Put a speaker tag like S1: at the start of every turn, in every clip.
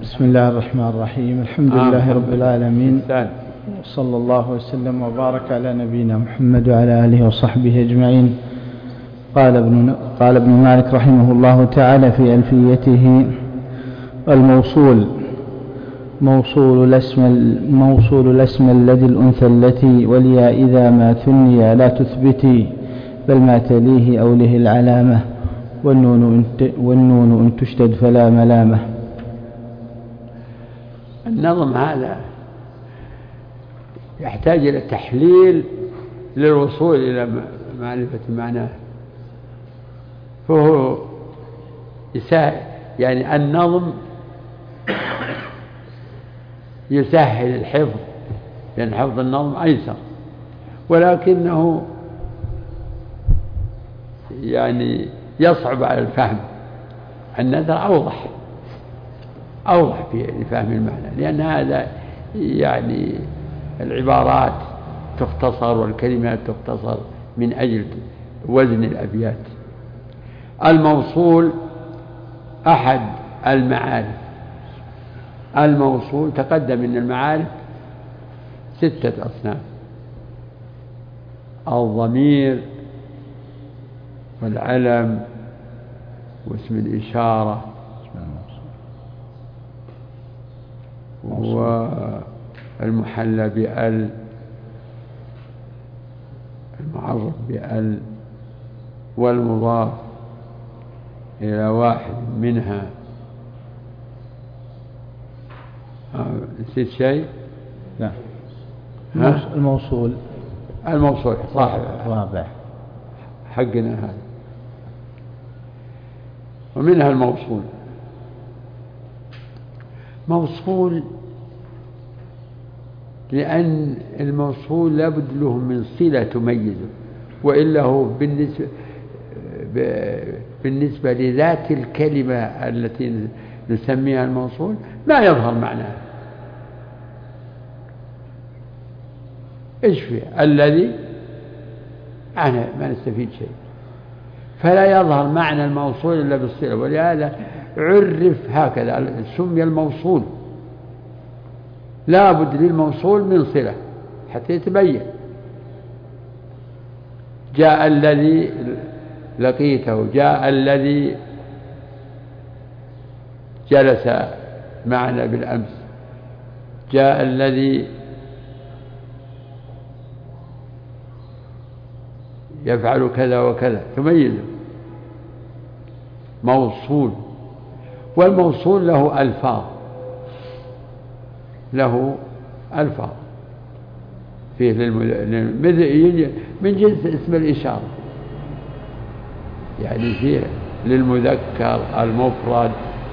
S1: بسم الله الرحمن الرحيم. الحمد لله رب العالمين، وصلى الله وسلم وبارك على نبينا محمد وعلى آله وصحبه أجمعين. قال ابن مالك رحمه الله تعالى في ألفيته: الموصول موصول الاسم الذي الأنثى التي والياء إذا ما ثني لا تثبتي، بل ما تليه أوله العلامة، والنون إن تشدد فلا ملامة.
S2: النظم هذا يحتاج إلى تحليل للوصول إلى معرفة معناه، فهو يعني النظم يسهل الحفظ، لأن حفظ النظم أيسر، ولكنه يعني يصعب على الفهم. النثر أوضح في فهم المعنى، لأن هذا يعني العبارات تختصر والكلمات تختصر من أجل وزن الأبيات. الموصول أحد المعارف. الموصول تقدم من المعارف 6 أصناف: الضمير والعلم واسم الإشارة والمحلى بأل، المعرف بأل، والمضاف إلى واحد منها. نسيت شيء؟
S1: لا. الموصول
S2: صاحب
S1: رابع
S2: حقنا هذا، ومنها موصول لأن الموصول لابد له من صلة تميزه، وإلا هو بالنسبة لذات الكلمة التي نسميها الموصول ما يظهر معناها. إيش فيه الذي ما نستفيد شيء، فلا يظهر معنى الموصول إلا بالصلة، ولهذا عرف هكذا، سمي الموصول. لا بد للموصول من صلة حتى يتبين. جاء الذي لقيته، جاء الذي جلس معنا بالأمس، جاء الذي يفعل كذا وكذا، تميزه. موصول. والموصول له ألفاظ فيه من جنس اسم الإشارة، يعني فيه للمذكر المفرد،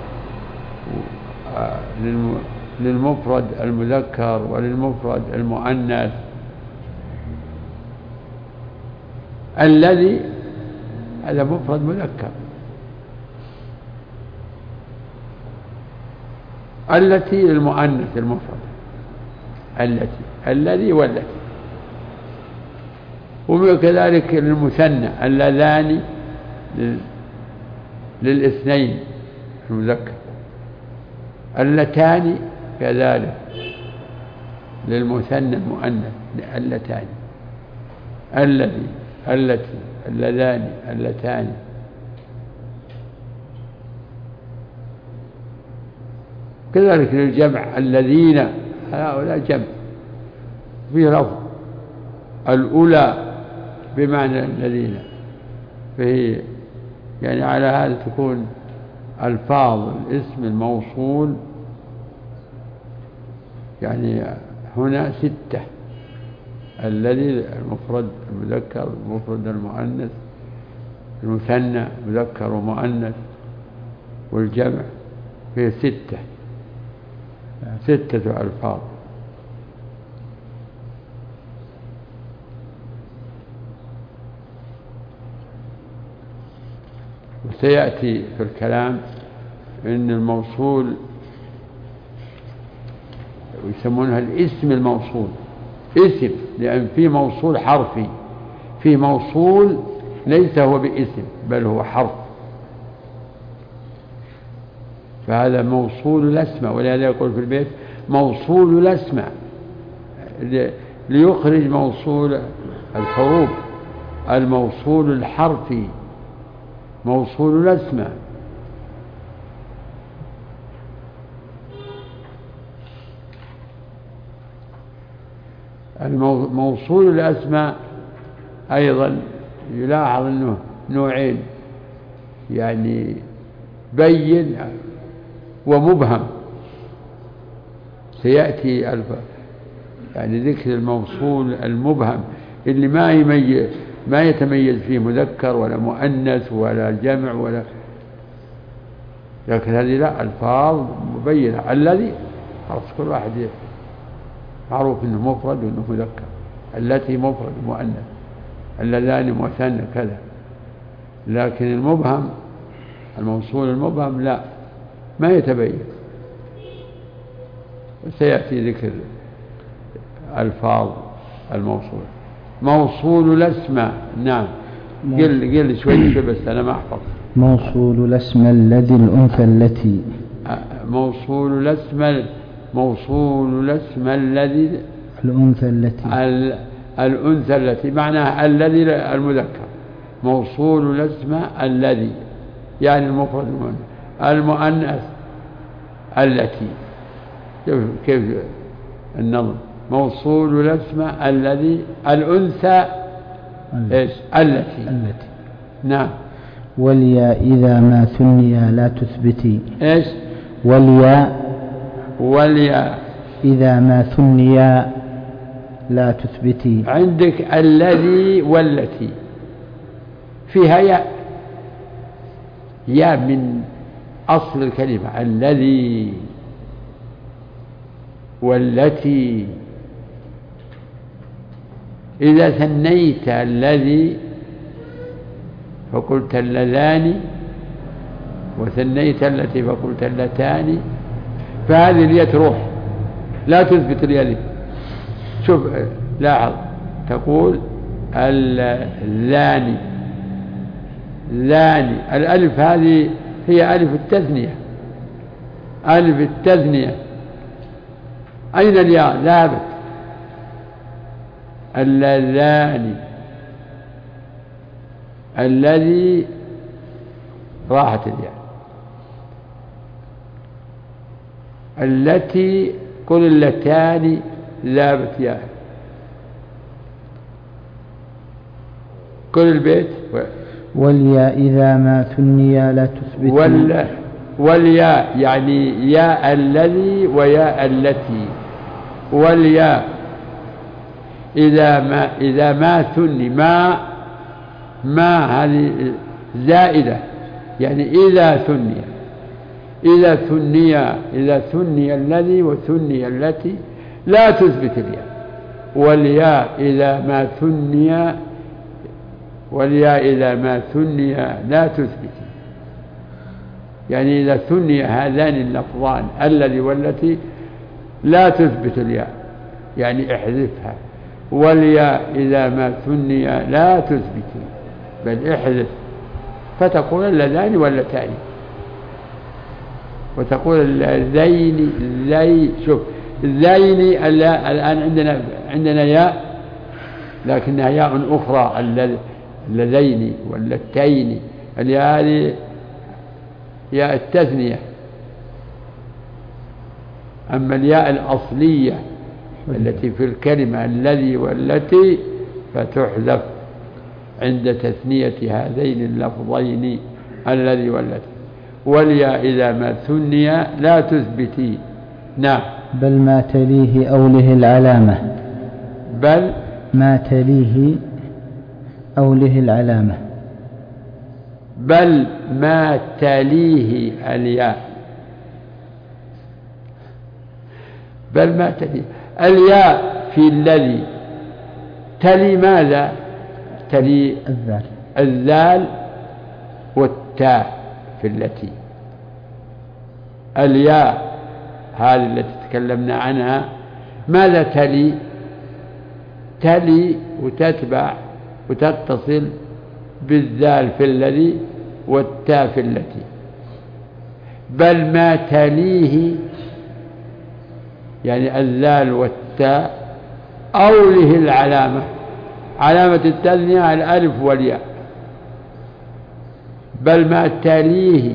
S2: للمفرد المذكر وللمفرد المؤنث. الذي هذا مفرد مذكر، التي للمؤنث المفرد، الذي والتي، وكذلك للمثنى اللذان للاثنين المذكر، اللتان كذلك للمثنى المؤنث اللتان، الذي، التي، اللذان، اللتان. كذلك للجمع الذين، هؤلاء جمع فيه لفظ، الأولى بمعنى الذين، فهي يعني على هذا تكون ألفاظ الاسم الموصول يعني هنا 6: الذي المفرد المذكر، المفرد المؤنث، المثنى مذكر ومؤنث، والجمع فيه 6 ألفاظ. وسيأتي في الكلام إن الموصول يسمونها الاسم الموصول، اسم، لأن في موصول حرفي، في موصول ليس هو باسم بل هو حرف، فهذا موصول الأسماء، ولهذا يقول في البيت موصول الأسماء ليخرج موصول الحروف، الموصول الحرفي موصول الأسماء. موصول الأسماء أيضا يلاحظ أنه نوعين، يعني بين ومبهم. سيأتي يعني ذكر الموصول المبهم اللي ما يتميز فيه مذكر ولا مؤنث ولا جمع ولا، لكن هذه لا، ألفاظ مبينة. الذي خلاص كل واحد معروف انه مفرد وانه مذكر، التي مفرد مؤنث، اللذان مثنى كذا. لكن المبهم، الموصول المبهم لا، ما يتبين. سيأتي ذكر ألفاظ الموصول. موصول الأسماء، نعم. قل شوي بس أنا ما أحفظ.
S1: موصول الأسماء الذي الأنثى التي.
S2: موصول الأسماء، موصول الأسماء الذي
S1: الأنثى التي،
S2: الأنثى التي معناها الذي المذكر. موصول الأسماء الذي يعني المفرد المؤنث التي. كيف النظم؟ موصول الأسماء الذي الأنثى إيش؟ التي. نعم.
S1: والياء إذا ما ثني لا تثبتي.
S2: إيش؟
S1: والياء إذا ما ثني لا تثبتي.
S2: عندك الذي والتي فيها ياء من أصل الكلمة، الذي والتي. إذا ثنيت الذي فقلت اللذان، وثنيت التي فقلت اللتان، فهذه الياء تروح، لا تثبت الياء. شوف لاحظ، تقول اللذان، ذاني. الألف هذه هي ألف التثنية، ألف التثنية. أين الياء؟ ذهبت. اللذان، الذي راحت الياء. التي قل اللتان ذهبت ياء. كل البيت.
S1: والياء إذا ما ثني لا تثبت.
S2: والياء يعني ياء الذي وياء التي. والياء إذا ما ثني، ما هذه زائدة، يعني إذا ثني الذي وثني التي لا تثبت الياء. والياء إذا ما ثني لا تثبت، يعني إذا ثني هذان اللفظان الذي والتي لا تثبت الياء، يعني احذفها. والياء إذا ما ثني لا تثبت، بل احذف، فتقول اللذان واللتان، وتقول اللذين شوف اللذين. الآن عندنا ياء، لكنها ياء أخرى، اللذين واللتين. الياء هذه ياء التثنية. أما الياء الأصلية التي في الكلمة الذي والتي فتحذف عند تثنية هذين اللفظين الذي والتي. والياء إذا ما ثني لا تثبتي. نعم.
S1: بل ما تليه أوله العلامة.
S2: بل
S1: ما تليه أوله العلامة.
S2: بل ما تليه الياء. بل ما تليه الياء في الذي تلي ماذا؟ تلي الذال والتاء في التي. الياء هذه التي تكلمنا عنها ماذا تلي؟ تلي وتتبع وتتصل بالذال في الذي والتاء في التي. بل ما تليه يعني الذال والتاء أوله العلامة، علامة التثنية الألف والياء، بل ما تليه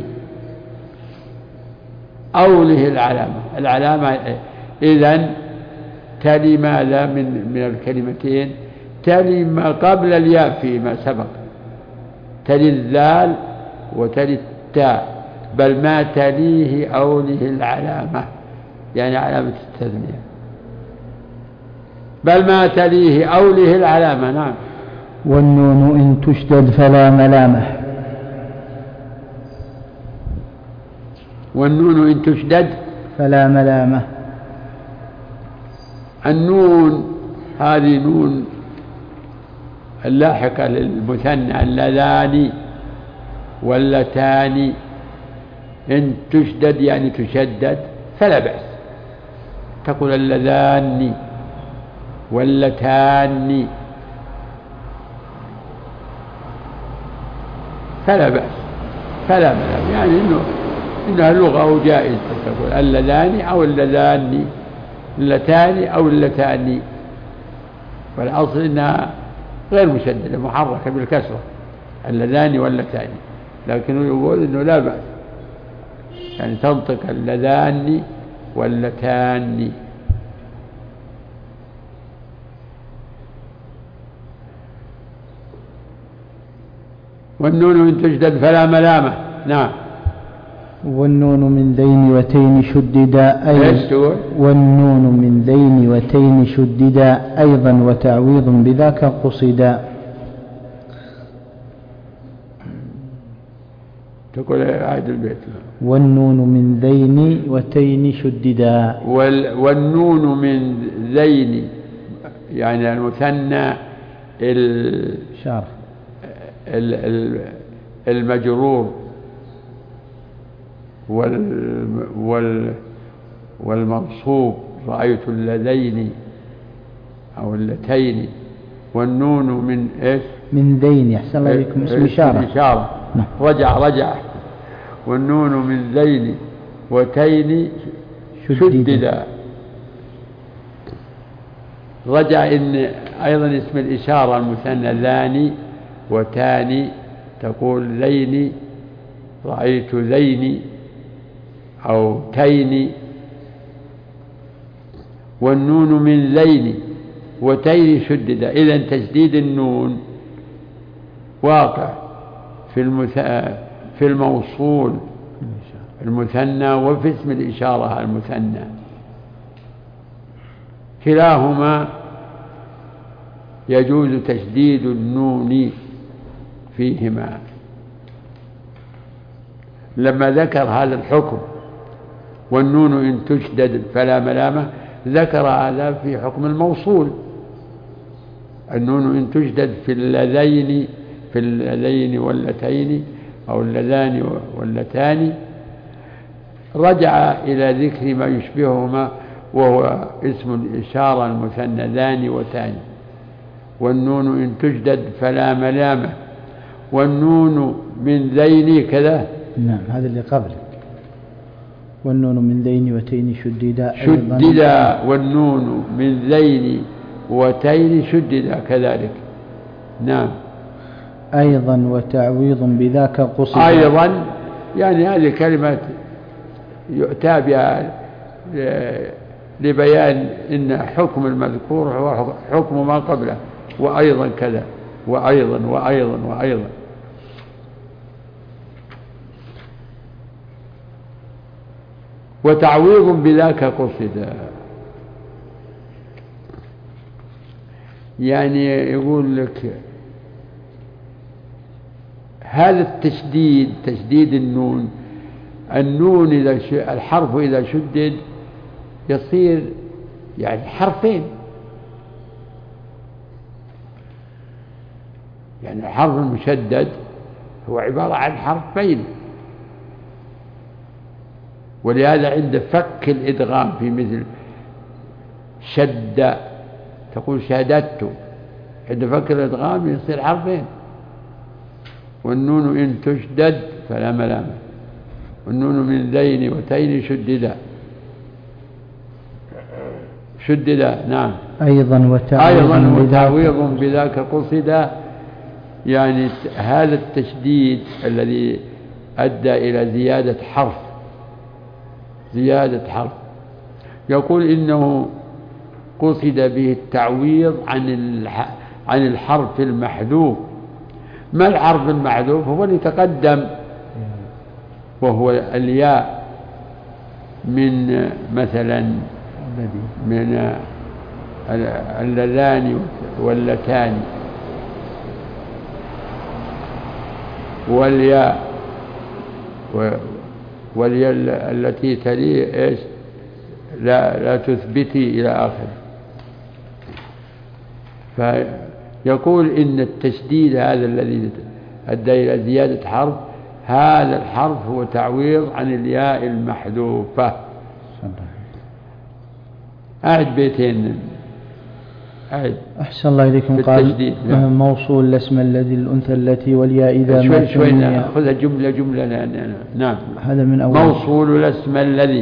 S2: أوله العلامة إذن تلي ماذا من الكلمتين؟ تلي ما قبل الياء فيما سبق، تلي الذال وتلي التاء، بل ما تليه أوله العلامة يعني علامة التثنية، بل ما تليه أوله العلامة. نعم.
S1: والنون إن تشدد فلا ملامة.
S2: والنون إن تشدد
S1: فلا ملامة.
S2: النون هذه نون اللاحقة للمثنى، اللذان واللتان، إن تشدد يعني تشدد فلا بأس، تقول اللذان واللتان فلا بأس، فلا ملام، يعني إنها لغة وجائز تقول اللذان أو اللذان، اللتان أو اللتان، والأصل إنها غير مشددة محركة بالكسرة، اللذان واللتان، لكنه يقول إنه لا بأس، يعني تنطق اللذان واللتان. والنون إن تشدد فلا ملامة. نعم.
S1: والنون من ذين وتين شددا
S2: أيضا،
S1: والنون من ذين وتين شددا أيضا وتعويض بذاك قصدا.
S2: تقول عاد البيت.
S1: والنون من ذين وتين شددا.
S2: والنون من ذين يعني المثنى المجرور والمنصوب، رأيت اللذين أو اللتين. والنون من إيش؟
S1: من ذين. أحسن الله إليكم، اسم إشارة.
S2: رجع. والنون من ذين وتين شددا. رجع إن أيضا اسم الإشارة المثنى ذاني وتاني، تقول ذين، رأيت ذين أو تين. والنون من ذين وتين شدد، إذن تشديد النون واقع في الموصول المثنى وفي اسم الإشارة المثنى، كلاهما يجوز تشديد النون فيهما. لما ذكر هذا الحكم والنون إن تشدد فلا ملامة، ذكر هذا في حكم الموصول، النون إن تشدد في اللذين واللتين أو اللذان واللتان، رجع إلى ذكر ما يشبههما وهو اسم الإشارة المثنى ذان وتان. والنون إن تشدد فلا ملامة. والنون من ذين كذا.
S1: نعم، هذا اللي قبله. والنون من ذين وتين شددا.
S2: والنون من ذين وتين شددا كذلك. نعم.
S1: أيضا وتعويض بذاك قصد.
S2: أيضا يعني هذه كلمة يؤتى بها لبيان إن حكم المذكور هو حكم ما قبله، وأيضا كذا، وأيضا. وتعويض بذاك قصد، يعني يقول لك هذا التشديد، تشديد النون إذا الحرف إذا شدد يصير يعني حرفين، يعني الحرف المشدد هو عبارة عن حرفين، ولهذا عند فك الإدغام في مثل شد تقول شددت، عند فك الإدغام يصير حرفين. والنون إن تشدد فلا ملامة. والنون من ذين وتين شددا نعم.
S1: أيضا
S2: وتعويض بذاك قصد، يعني هذا التشديد الذي أدى إلى زيادة حرف يقول إنه قصد به التعويض عن الحرف المحذوف. ما الحرف المحذوف؟ هو اللي تقدم، وهو الياء من مثلا من اللذان واللتان، والياء التي تلي إيش لا تثبتي إلى آخر. فيقول إن التشديد هذا الذي أدى إلى زيادة حرف، هذا الحرف هو تعويض عن الياء المحذوفة. أعد بيتين.
S1: أحسن الله إليكم. قال موصول الاسم الذي الأنثى التي والياء إذا ما
S2: شوي نأخذها جملة. نعم.
S1: هذا من أول.
S2: موصول الاسم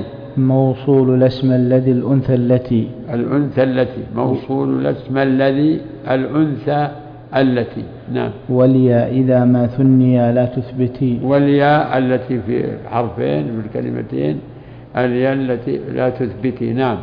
S2: الذي
S1: الأنثى التي
S2: موصول الاسم الذي الأنثى التي نعم.
S1: والياء إذا ما ثني لا تثبتي.
S2: والياء التي في حرفين في الكلمتين، الياء التي لا تثبتي نعم.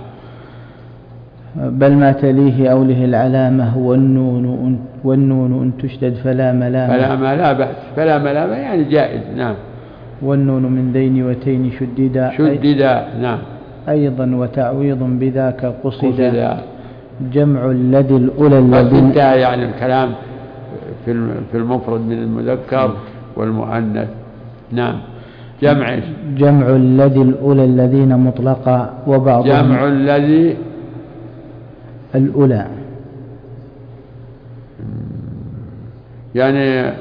S1: بل ما تليه أوله العلامة والنون أن تشدد فلا ملامة.
S2: لا بأس، فلا ملامة يعني جائز نعم.
S1: والنون من ذين وتين شددا
S2: نعم.
S1: أيضا وتعويض بذاك قصد جمع الذي الأولى الذين.
S2: يعني الكلام في المفرد من المذكر والمؤنث نعم.
S1: جمع الذي الأولى الذين مطلقا، وبعضهم
S2: جمع الذي
S1: الأولى
S2: يعني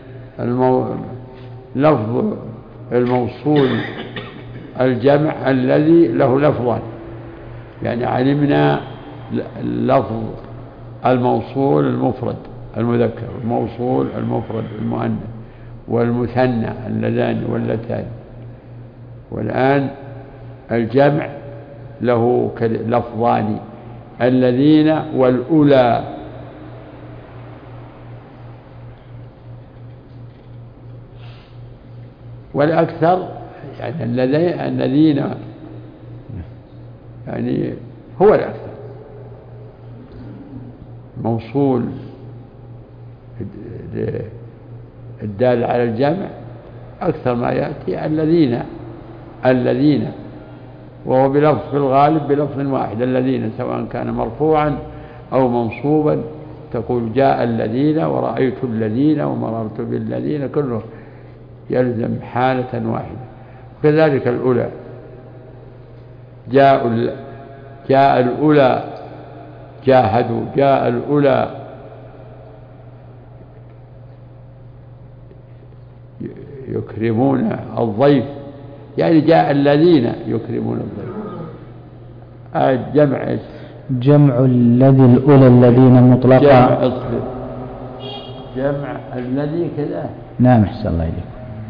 S2: لفظ الموصول الجمع الذي له لفظان، يعني علمنا لفظ الموصول المفرد المذكر، الموصول المفرد المؤنث، والمثنى اللذان واللتان، والآن الجمع له لفظان الذين والأولى. والأكثر يعني الذين يعني هو الأكثر موصول الدال على الجمع أكثر ما يأتي الذين وهو بلفظ في الغالب بلفظ واحد الذين، سواء كان مرفوعا أو منصوبا، تقول جاء الذين ورأيت الذين ومررت بالذين، كله يلزم حالة واحدة. كذلك الأولى، جاء الأولى جاهدوا، جاء الأولى يكرمون الضيف، يعني جاء الذين يكرمون الضيف.
S1: جمع الذي الأولى الذين مطلقا،
S2: جمع الذي كذا
S1: نعم. أحسن الله إليكم.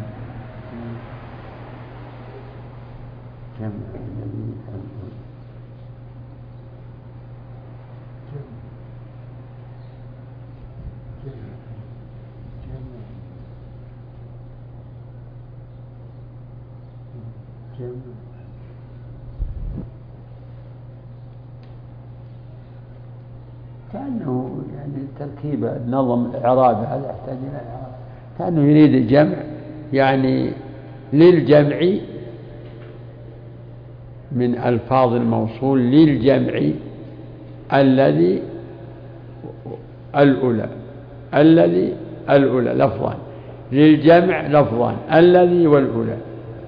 S2: كأنه يعني تركيب النظم الإعرابي هذا يحتاج إلى إعراب، كأنه يريد الجمع يعني للجمع من ألفاظ الموصول للجمع الذي الأولى لفظان، للجمع لفظان الذي والأولى،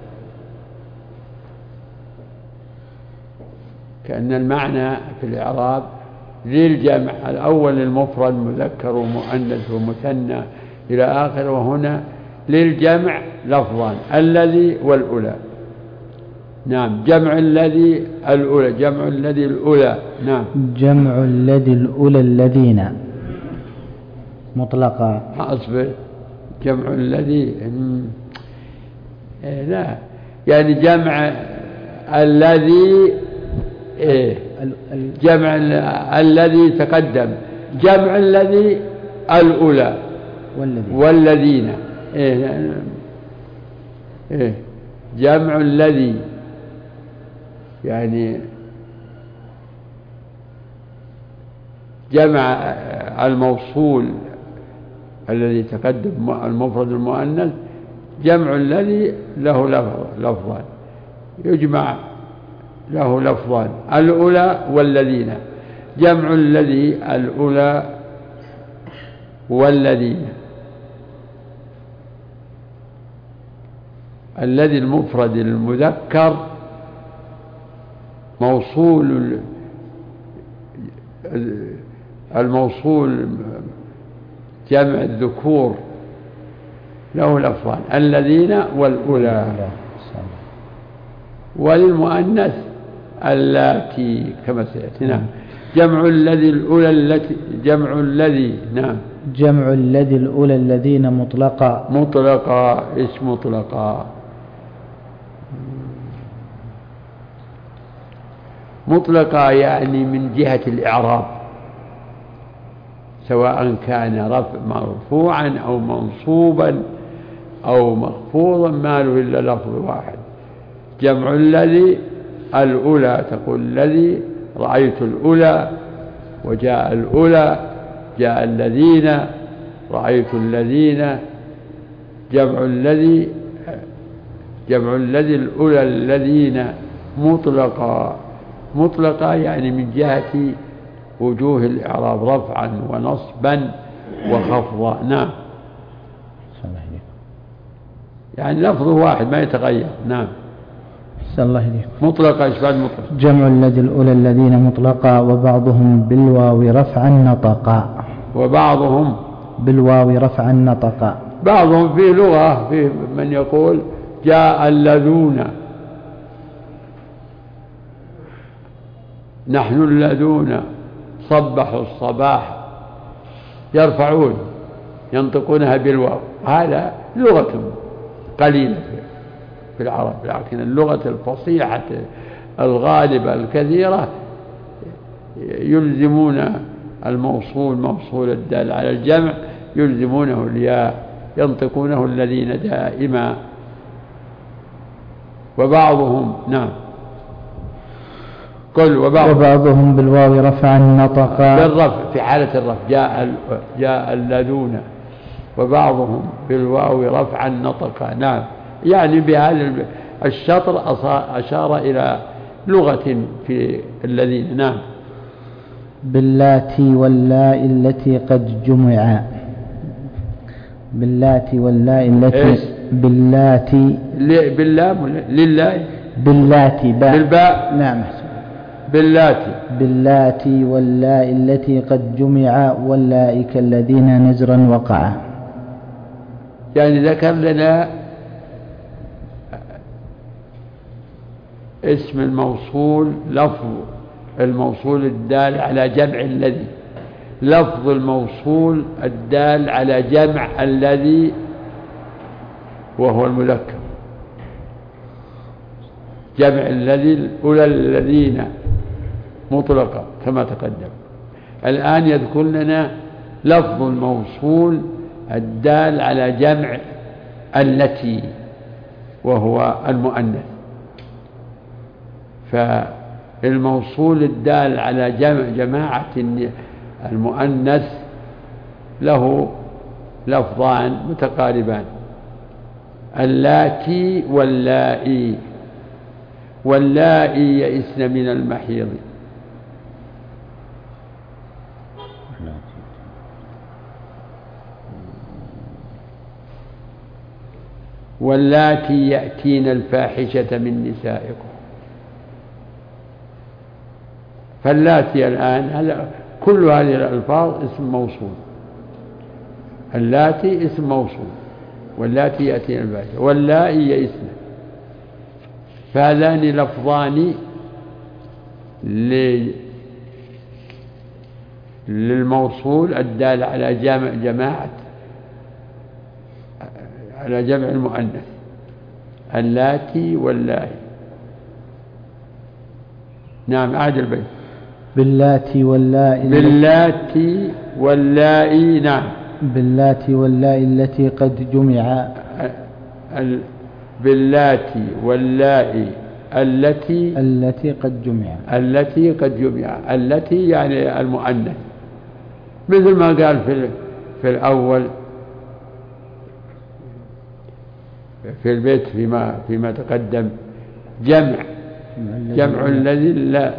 S2: كأن المعنى في الإعراب للجمع الأول المفرد مذكر ومؤنث ومثنى إلى آخر، وهنا للجمع لفظان الذي والأولى نعم. جمع الذي الأولى نعم.
S1: جمع الذي الأولى الذين مطلقا.
S2: أصبر، جمع الذي لا يعني جمع الذي جمع الذي تقدم، جمع الذي الأولى والذين جمع الذي يعني جمع الموصول الذي تقدم المفرد المؤنث، جمع الذي له لفظان، يجمع له لفظان الأولى والذين، جمع الذي الأولى والذين. الذي المفرد المذكر موصول، الموصول جمع الذكور له لفظان الذين والأولى، وللمؤنث اللاتي كما سيأتي. نعم. جمع الذي الأولى التي، جمع الذي نعم
S1: جمع الذي الأولى الذين مطلقا،
S2: مطلقا إيش مطلقا؟ مطلقا يعني من جهة الإعراب، سواء كان مرفوعا أو منصوبا أو مخفوضا ما له إلا لفظ واحد. جمع الذي الأولى تقول الذي رأيت الأولى وجاء الأولى، جاء الذين رأيت الذين. جمع الذي الأولى الذين مطلقا يعني من جهة وجوه الإعراب رفعا ونصبا وخفضا. نعم. يعني لفظه واحد ما يتغير. نعم.
S1: الله إليك.
S2: مطلقا إيش بعد مطلق؟
S1: جمع الذي الأولى الذين مطلقا، وبعضهم بالواو رفعا نطقا،
S2: وبعضهم
S1: بالواو رفعا نطقا.
S2: بعضهم في لغة، في من يقول جاء الذون، نحن الذون صبحوا الصباح، يرفعون ينطقونها بالواو. هذا لغة قليلة في العرب، لكن اللغة الفصيحة الغالبة الكثيرة يلزمون الموصول، موصول الدال على الجمع يلزمونه الياء، ينطقونه الذين دائما. وبعضهم نعم قل
S1: وبعضهم بالواو رفعا نطقا،
S2: بالرفع في حالة الرفع جاء الذون، وبعضهم بالواو رفعا نطقا. نعم. يعني بهذا الشطر أشار إلى لغة في الذين. نعم.
S1: باللاتي واللاء التي قد جمعا، باللاتي واللاء التي باللاتي
S2: باللام لله
S1: باللاتي
S2: بالباء.
S1: نعم. باللاتي واللاء التي قد جمعا واللائك الذين نزرا وقعا.
S2: يعني ذكر لنا اسم الموصول، لفظ الموصول الدال على جمع الذي، لفظ الموصول الدال على جمع الذي وهو المذكر، جمع الذي الأولى الذين مطلقا كما تقدم. الآن يذكر لنا لفظ الموصول الدال على جمع التي وهو المؤنث. فالموصول الدال على جماعة المؤنث له لفظان متقاربان، اللاتي واللائي. واللائي يئسن من المحيض، واللاتي يأتين الفاحشة من نسائكم. فاللاتي الآن كل هذه الألفاظ اسم موصول، اللاتي اسم موصول، واللاتي يأتين الفاحشة، واللائي يئسن. فهذان لفظان للموصول الدال على جماعة، على جمع المؤنث. اللاتي واللائي. نعم أعد البيت.
S1: باللاتي واللائي.
S2: باللاتي واللائي. نعم.
S1: باللاتي واللائي التي قد جمع.
S2: باللاتي واللائي التي
S1: قد جمع.
S2: التي قد جمع. التي يعني المؤنث، مثل ما قال في الأول في البيت فيما تقدم، جمع الذي لا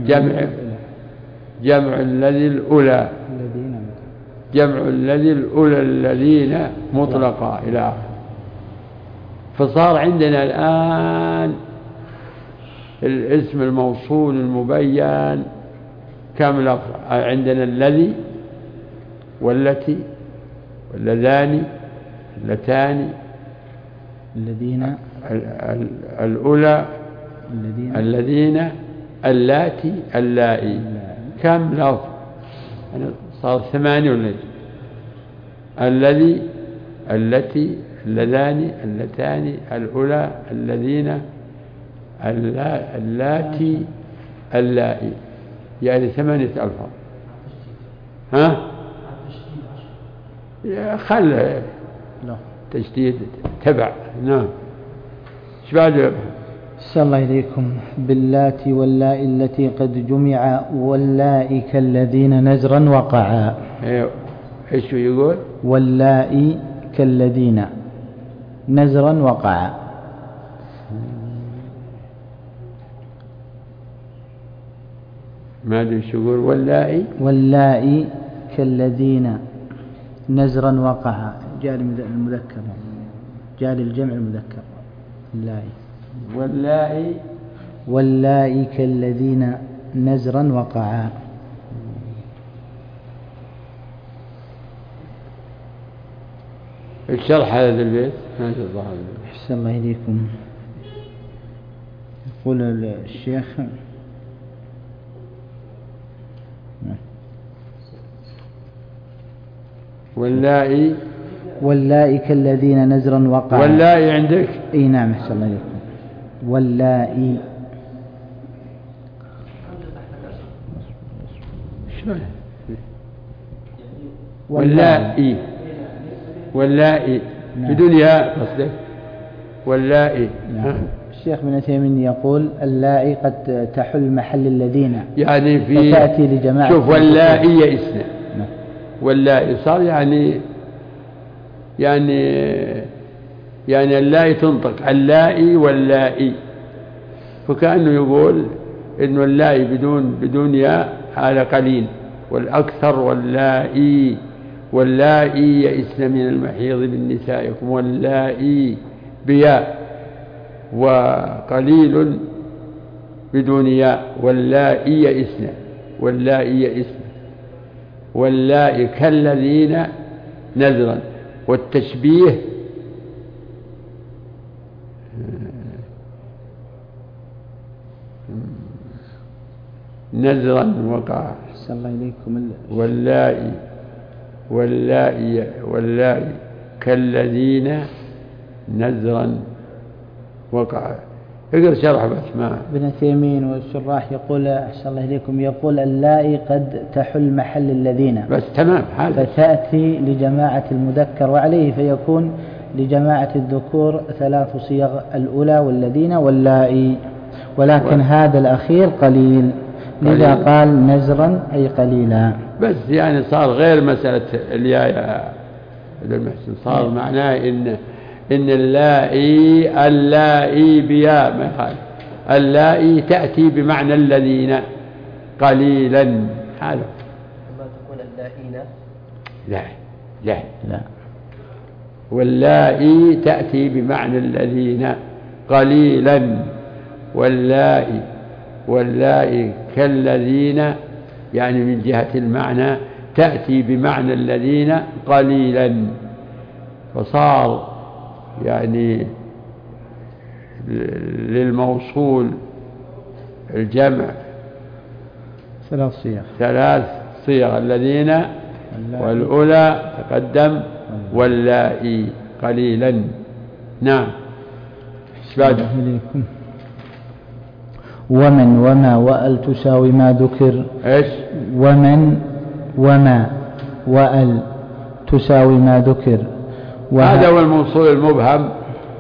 S2: جمع الذي الأولى، جمع الذي الأولى الذين مطلقا إلى آخره. فصار عندنا الآن الاسم الموصول المبين كم لفظ؟ عندنا الذي والتي واللذان اللتان
S1: الذين
S2: الأولى الذين اللاتي اللائي. كم لفظ؟ يعني صار 8 ولا الذي التي اللذان اللتان الأولى الذين اللاتي اللائي، يعني 8 ألفاظ. ها؟ خل تجديد تبع. نعم. ايش بعد؟
S1: أحسن الله إليكم. باللاتي واللائي التي قد جمع واللائي كالذين نزرا وقعا.
S2: ايش يقول؟
S1: واللائي كالذين نزرا وقعا.
S2: ما ادري ايش يقول.
S1: واللائي كالذين نزرا وقعا. جاء المذكر، جاء للجمع المذكر اللائي. واللائي كالذين نزرا وقعا.
S2: الشرح هذا البيت ما الظاهر.
S1: أحسن الله إليكم. يقول الشيخ واللائي كالذين نزرا وقعا.
S2: واللائي عندك؟
S1: اي نعم. أحسن الله إليكم. واللائي
S2: واللائي بدون ياء قصدك؟ واللائي.
S1: نعم. الشيخ ابن تيمية يقول اللائي قد تحل محل الذين،
S2: يعني في
S1: فتأتي لجماعة.
S2: شوف واللائي يئسن. واللائي صار يعني اللائي تنطق اللائي واللائي، فكأنه يقول إنه اللائي بدون ياء هذا قليل، والأكثر واللائي يئسن من المحيض من نسائكم واللائي بياء، وقليل بدون ياء. واللائي يئسن واللائي كالذين نذرا. والتشبيه نذرا وقع.
S1: أحسن الله إليكم.
S2: واللائي كالذين نذرا وقع. اقرأ شرح بس. ما
S1: ابن تيمين والشراح يقول أحسن الله إليكم يقول اللائي قد تحل محل الذين
S2: بس. تمام.
S1: فتأتي لجماعة المذكر وعليه فيكون لجماعة الذكور 3 صيغ، الأولى والذين واللائي، ولكن هذا الأخير قليل، لذا قال نزرا أي قليلا.
S2: بس يعني صار غير مسألة الياء يا ابن المحسن، صار معناه إن اللائي بياء ما يخالف. اللائي تأتي بمعنى الذين قليلا. هذا
S3: ما تقول اللائين.
S2: لا. واللائي تأتي بمعنى الذين قليلا. واللائي كالذين يعني من جهة المعنى تأتي بمعنى الذين قليلا، فصار يعني للموصول الجمع 3 صيغ الذين والأولى تقدم واللائي قليلا. نعم. بعد
S1: إليكم. ومن وما وأل تساوي ما ذكر.
S2: إيش؟
S1: ومن وما وأل تساوي ما ذكر.
S2: هذا هو الموصول المبهم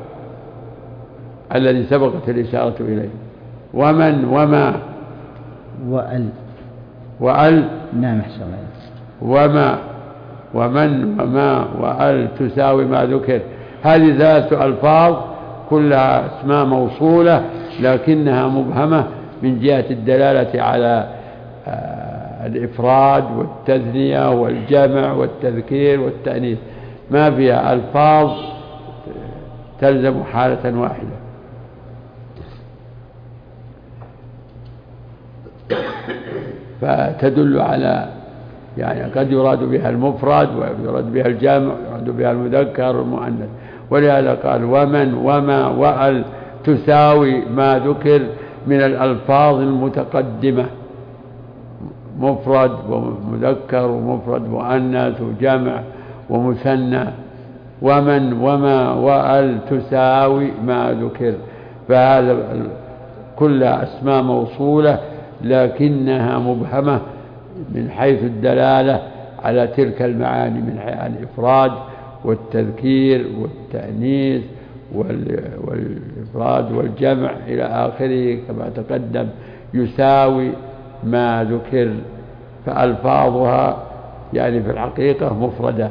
S2: الذي سبقت الإشارة إليه. ومن وما وأل
S1: نعم أحسن
S2: وما ومن وما وأل تساوي ما ذكر. هذه ثلاثة ألفاظ كلها اسماء موصولة لكنها مبهمة من جهة الدلالة على الإفراد والتثنية والجمع والتذكير والتأنيث، ما فيها ألفاظ تلزم حالة واحدة. فتدل على يعني قد يراد بها المفرد ويراد بها الجمع ويراد بها المذكر والمؤنث. ولهذا قال ومن وما وأل تساوي ما ذكر من الألفاظ المتقدمة، مفرد ومذكر ومفرد مؤنث وجمع ومثنى. ومن وما وأل تساوي ما ذكر. فهذا كلها أسماء موصولة لكنها مبهمة من حيث الدلالة على تلك المعاني من الإفراد والتذكير والتأنيث والإفراد والجمع إلى آخره كما تقدم. يساوي ما ذكر، فألفاظها يعني في الحقيقة مفردة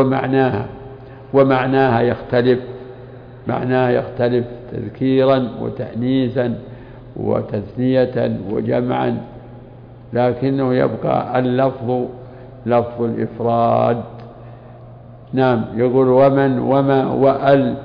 S2: ومعناها يختلف. معناها يختلف تذكيرا وتأنيثا وتثنية وجمعا، لكنه يبقى اللفظ لفظ الإفراد. نعم. يقول ومن وما وأل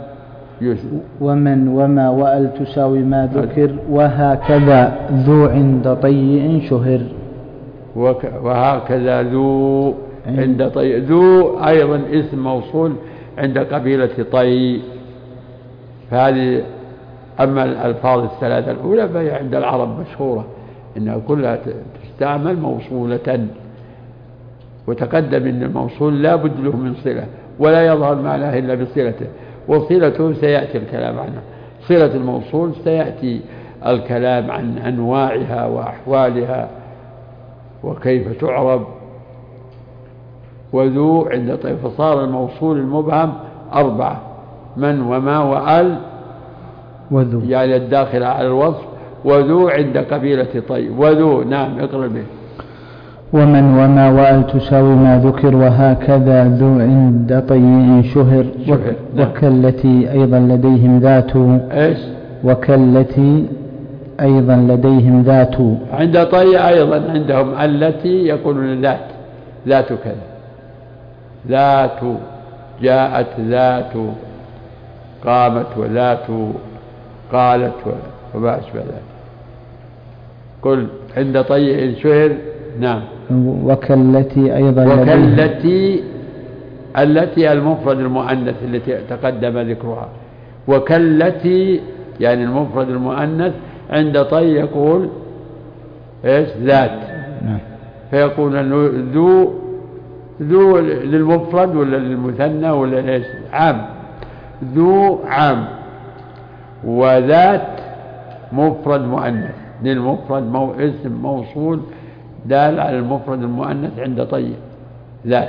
S1: تساوي ما ذكر. وهكذا ذو عند طيء شهر.
S2: وهكذا ذو عند طيء. ذو أيضا اسم موصول عند قبيلة طيء. فهذه أما الألفاظ الثلاثة الأولى فهي عند العرب مشهورة إنها كلها تستعمل موصولة. وتقدم إن الموصول لا بد له من صلة ولا يظهر معناه إلا بصلته، وصلته سيأتي الكلام عنها. صلة الموصول سيأتي الكلام عن أنواعها وأحوالها وكيف تعرب. وذو عند طيب. فصار الموصول المبهم 4: من وما وأل
S1: وذو،
S2: يعني الداخل على الوصف. وذو عند قبيلة طيب. وذو نعم اقرأ به.
S1: ومن وما وأل تساوي ما ذكر. وهكذا ذو عند طيء شهر. وكالتي أيضا لديهم ذات.
S2: إيش؟
S1: وكالتي أيضا لديهم ذات.
S2: عند طيء أيضا عندهم التي يقولون ذات كذا، ذات جاءت، ذات قامت، وذات قالت وما أشبه ذلك. قل عند طيء شهر. نعم.
S1: وكالتي أيضا
S2: التي المفرد المؤنث التي تقدم ذكرها. وكالتي يعني المفرد المؤنث عند طي يقول إيش؟ ذات.
S1: نعم.
S2: فيقول ذو للمفرد ولا للمثنى ولا إيش؟ عام. ذو عام. وذات مفرد مؤنث للمفرد اسم موصول دال على المفرد المؤنث عند طيب. ذات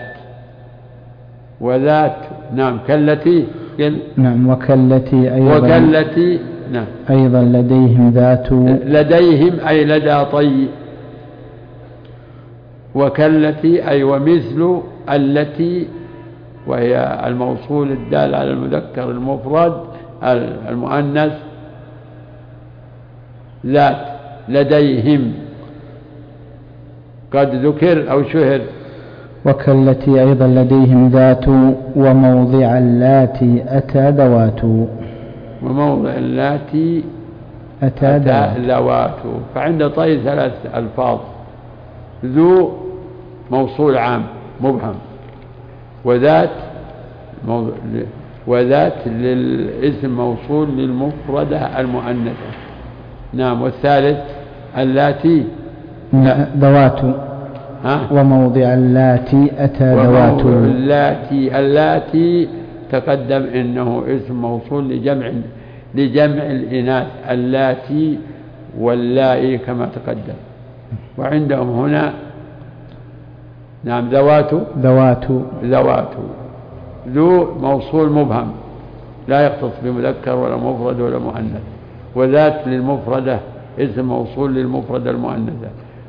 S2: وذات. نعم. كالتي.
S1: نعم. وكالتي
S2: نعم
S1: أيضا لديهم ذات.
S2: لديهم أي لدى طيب. وكالتي أي ومثل التي، وهي الموصول الدال على المذكر المفرد المؤنث. ذات لديهم قد ذكر أو شهر.
S1: وكالتي أيضا لديهم ذات. وموضع اللاتي أتى ذوات.
S2: وموضع اللاتي أتى ذوات. فعند طي 3 ألفاظ: ذو موصول عام مبهم، وذات للاسم موصول للمفردة المؤنثة. نعم. والثالث اللاتي
S1: ذوات. وموضع اللاتي أتى ذوات.
S2: اللاتي تقدم إنه اسم موصول لجمع لجمع الإناث اللاتي واللائي كما تقدم. وعندهم هنا نعم ذوات ذو موصول مبهم لا يختص بمذكر ولا مفرد ولا مؤنث، وذات للمفردة اسم موصول للمفردة المؤنثة.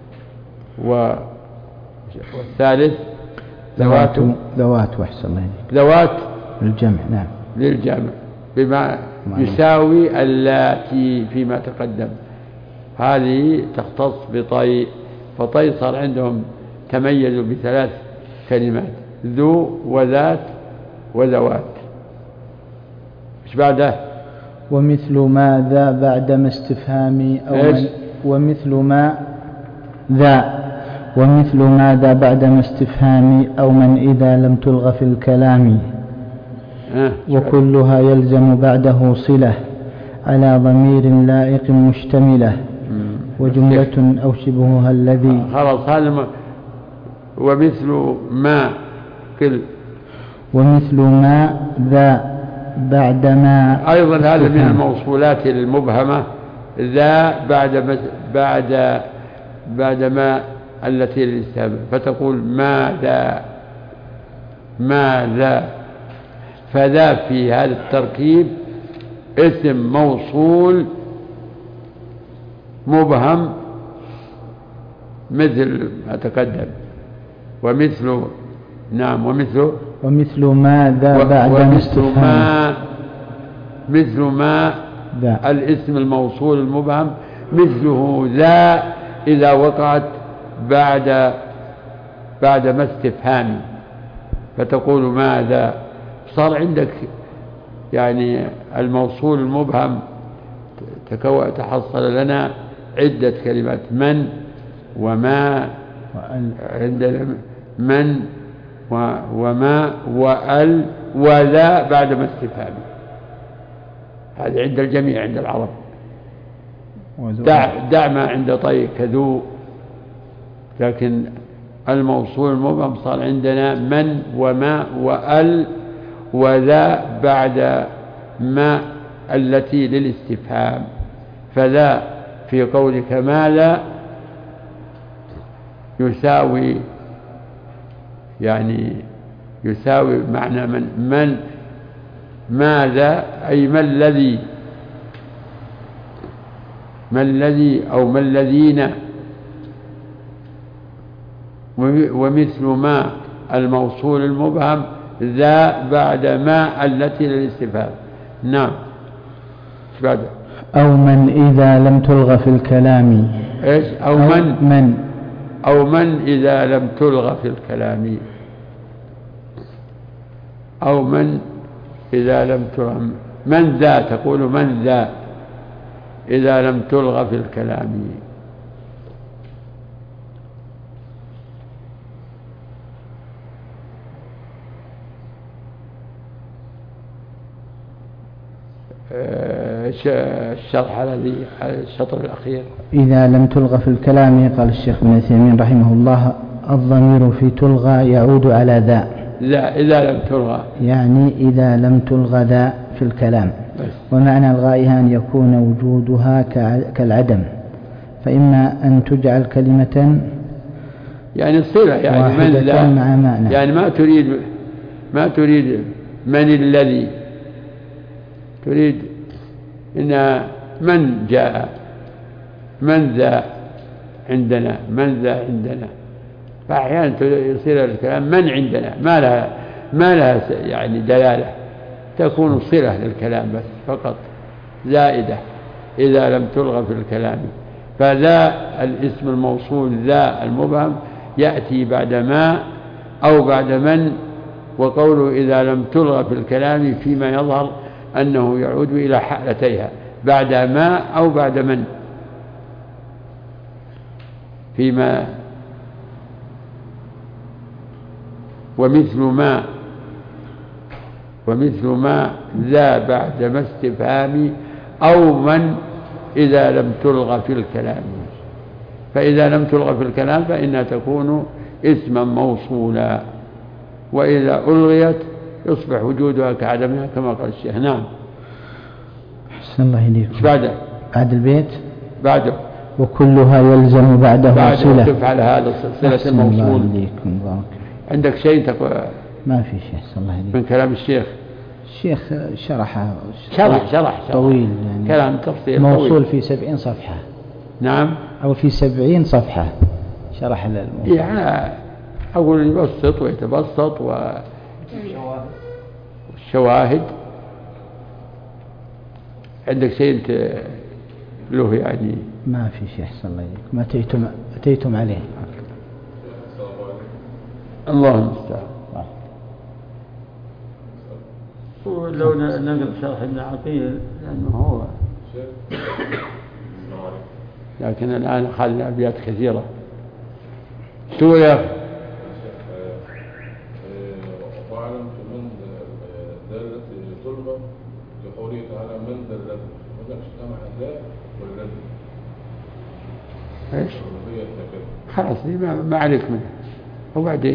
S2: والثالث
S1: ذوات وحسن الله
S2: ذوات
S1: للجمع. نعم
S2: للجمع بما يساوي اللاتي فيما تقدم. هذه تختص بطي، فطي صار عندهم تميزوا بثلاث كلمات: ذو وذات وذوات. ايش بعده؟
S1: ومثل ما ذا بعدما استفهام أو من ومثل ما ذا بعدما استفهام أو من إذا لم تلغ في الكلام، وكلها يلزم بعده صلة على ضمير لائق مشتملة، وجملة أو شبهها الذي.
S2: خلاص هذا. ومثل ما
S1: ومثل ما ذا بعدما
S2: أيضا هذا من الموصولات المبهمة. ذا بعد ما التي للاستفهام، فتقول ماذا. فذا في هذا التركيب اسم موصول مبهم مثل ما تقدم. ومثل
S1: ما ذا بعد استفهام.
S2: مثل ما الاسم الموصول المبهم مثله ذا إذا وقعت بعد ما استفهام، فتقول ماذا. صار عندك يعني الموصول المبهم تحصل لنا عدة كلمات: من وما، عندنا من وما وال وذا بعد ما استفهام. هذا عند الجميع عند العرب. دع ما عند طي كذو. لكن الموصول المبهم صار عندنا من وما وال وذا بعد ما التي للاستفهام. فذا في قولك ماذا يساوي معنى من ماذا، أي ما الذي أو ما الذين. ومثل ما الموصول المبهم ذا بعد ما التي للاستفهام. نعم. بعد
S1: أو من إذا لم تلغ في الكلام.
S2: إيش؟ أو من إذا لم تلغ في الكلام. أو من إذا لم تلغ. من ذا، تقول من ذا إذا لم تلغ في الكلام. الشرح الذي الشطر الأخير:
S1: إذا لم تلغى في الكلام. قال الشيخ ابن عثيمين رحمه الله: الضمير في تلغى يعود على ذا.
S2: لا، إذا لم تلغى
S1: يعني إذا لم تلغى ذا في الكلام. ومعنى الغائها أن يكون وجودها كالعدم، فإما أن تجعل كلمة
S2: يعني صلة، يعني من لا
S1: مع معنى.
S2: يعني ما تريد من الذي، تريد إن من جاء، من ذا عندنا، من ذا عندنا. فأحيانا يصير الكلام من عندنا ما لها يعني دلالة، تكون صلة للكلام بس فقط زائدة إذا لم تلغى في الكلام. فذا الاسم الموصول ذا المبهم يأتي بعد ما أو بعد من. وقوله إذا لم تلغى في الكلام فيما يظهر أنه يعود إلى حالتيها: بعد ما أو بعد من. فيما ومثل ما ذا بعد ما استفهام أو من إذا لم تلغى في الكلام. فإذا لم تلغى في الكلام فإنها تكون اسما موصولا، وإذا ألغيت يصبح وجودها كعدمها كما قال الشيخ. نعم.
S1: أحسن الله إليكم.
S2: إيش بعده؟
S1: بعد البيت
S2: بعده
S1: وكلها يلزم بعده صلة.
S2: تفعل هذا صلة الموصول. عندك شيء
S1: ما في شيء. أحسن الله إليكم.
S2: من كلام الشيخ شرح
S1: طويل يعني
S2: كلام تفصيل
S1: موصول
S2: طويل.
S1: في 70 صفحة.
S2: نعم.
S1: أو في 70 صفحة شرح الموصول.
S2: يعني أقول يبسط ويتبسط والشواهد. عندك شيء أنت له يعني؟
S1: ما في شيء. أحسن الله إليكم. أتيتم عليه.
S2: الله المستعان. ولو نقل شرح ابن عقيل لأنه هو، لكن الآن أخذنا أبيات كثيرة. شو يا أخي؟
S4: وأعلم من دالة طلبة لقوله تعالى من ذا الذي هناك اجتمع الذات والذي.
S2: ايش؟ خلاص دي ما عليك منها. وبعدين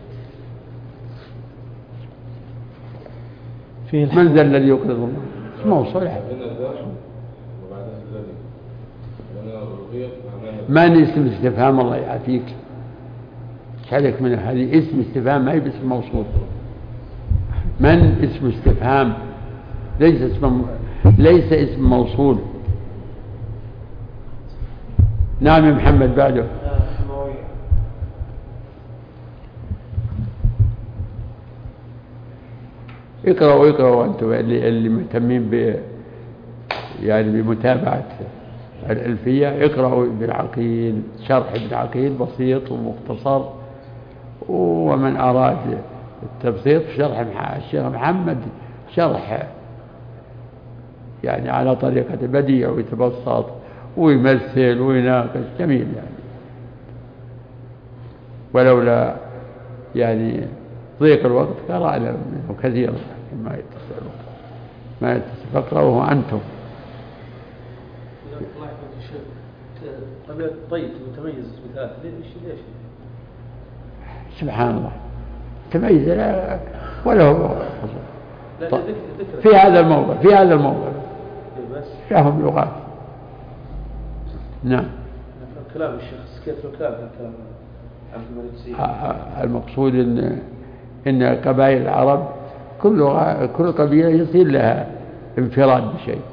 S2: من ذا الذي يقرض الله؟ موصول. من اسم استفهام الله يعافيك. ايش عليك منها؟ هذه اسم استفهام ما هي باسم موصول. من اسم استفهام ليس اسم موصول. نعم يا محمد بعده. اقرأوا أنتم اللي مهتمين يعني بمتابعة الألفية. اقرأوا ابن عقيل، شرح ابن عقيل بسيط ومختصر. ومن أراد التبسيط شرح الشيخ محمد شرح يعني على طريقة بديع ويتبسط ويمثل ويناقش جميل يعني. ولولا يعني ضيق الوقت قرأنا منه كثيرا ما فاقرأوه أنتم.
S5: طبيعة طيب وتميز مثال ليش؟
S2: سبحان الله تميز وله في هذا الموضوع لهم لغات. نعم.
S5: كلام الشيخ كيف الكلام عبد الملك سيد.
S2: المقصود إن قبائل العرب كل قبيلة يصير لها انفراد بشيء.